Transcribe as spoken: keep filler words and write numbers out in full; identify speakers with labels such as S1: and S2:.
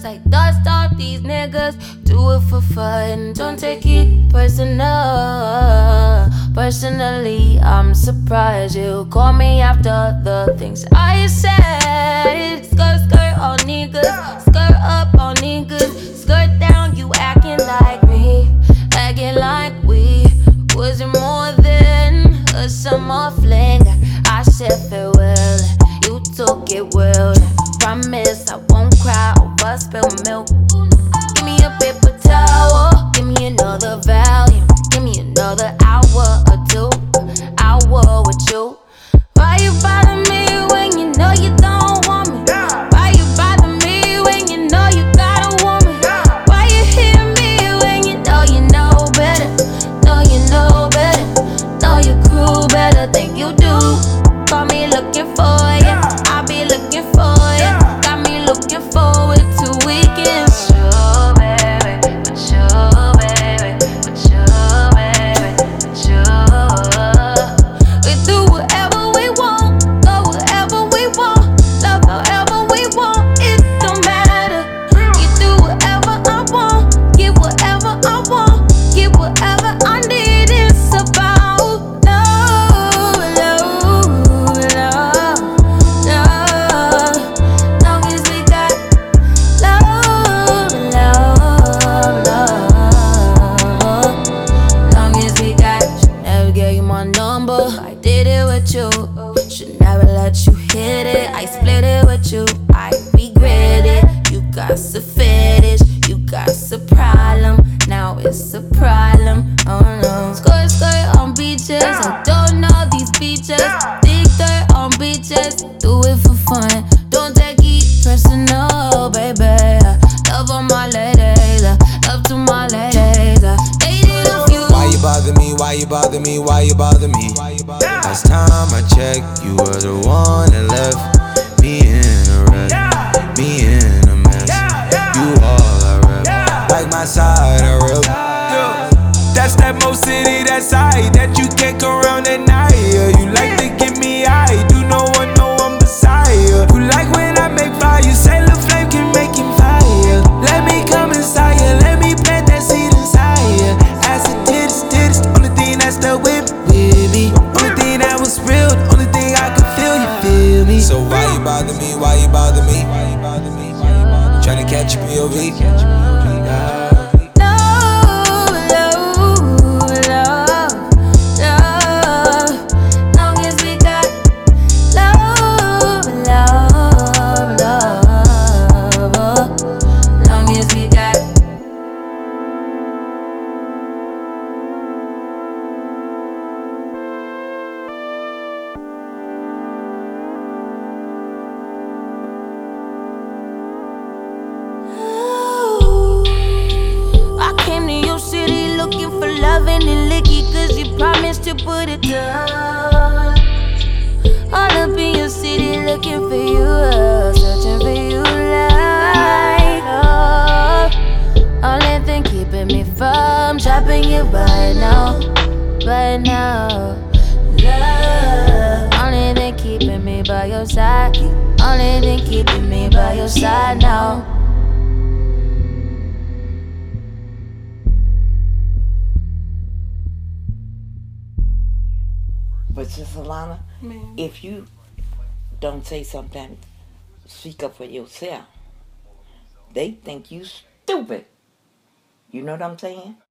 S1: niggas. I dust off these niggas, do it for fun. Don't take it personal. Personally, I'm surprised you call me after the things I said. Skirt, skirt on niggas, skirt up on niggas, skirt down, you acting like me, acting like we wasn't more than a summer fling. I said farewell, you took it well. Promise I won't cry over spilled milk. Give me a paper towel, give me another volume, give me another hour or two, hour with you. Why you bother me when you know you don't want me? Why you bother me when you know you got a woman? Why you hit me when you know you know better? Know you know better, know your crew better than you do. Call me looking for ya, I'll be looking for ya. Got me looking forward to weekends. Sure, baby, but sure, baby, but sure, baby, but sure. We do whatever we want, go wherever we want, love however we want, it don't matter. You do whatever I want, get whatever I want, get whatever I need. It's about love, love, love, love. Long as we got love, love, love. Long as we got, never gave you my number. I did it with you, should never let you hit it. I split it with you, I regret it. You got a fetish, you got a problem. Now it's a problem, oh no. Skirt, skirt on beaches, I don't know these beaches. Dig dirt on beaches, do it for fun. Don't take it personal, baby. Love on my ladies, love to my ladies. Dated a few.
S2: Why you bother me? Why you bother me? Why you bother me? Last time I checked, you were the one that left me in a wreck, me in a mess. You all I rep, like my side I rep. That's that Mo City, that side that you can't come around at night. Yeah, you like to get me high, do no one know I'm beside you. You like when I make fire, you say the flame can make him fire. Let me come inside you, let me plant that seed inside you. Acid titties, titties, only thing that's stuck with me. Only thing that was real, only thing I could feel, you feel me. So why you bother me, why you bother me? Tryna catch a P O V.
S1: Loving and licky, cause you promised to put it down. All up in your city looking for you, uh, searching for you like love. Only thing keeping me from dropping you right now, right now. Love. Only thing keeping me by your side, only thing keeping me by your side now.
S3: But Sister Lana, if you don't say something, speak up for yourself, they think you stupid. You know what I'm saying?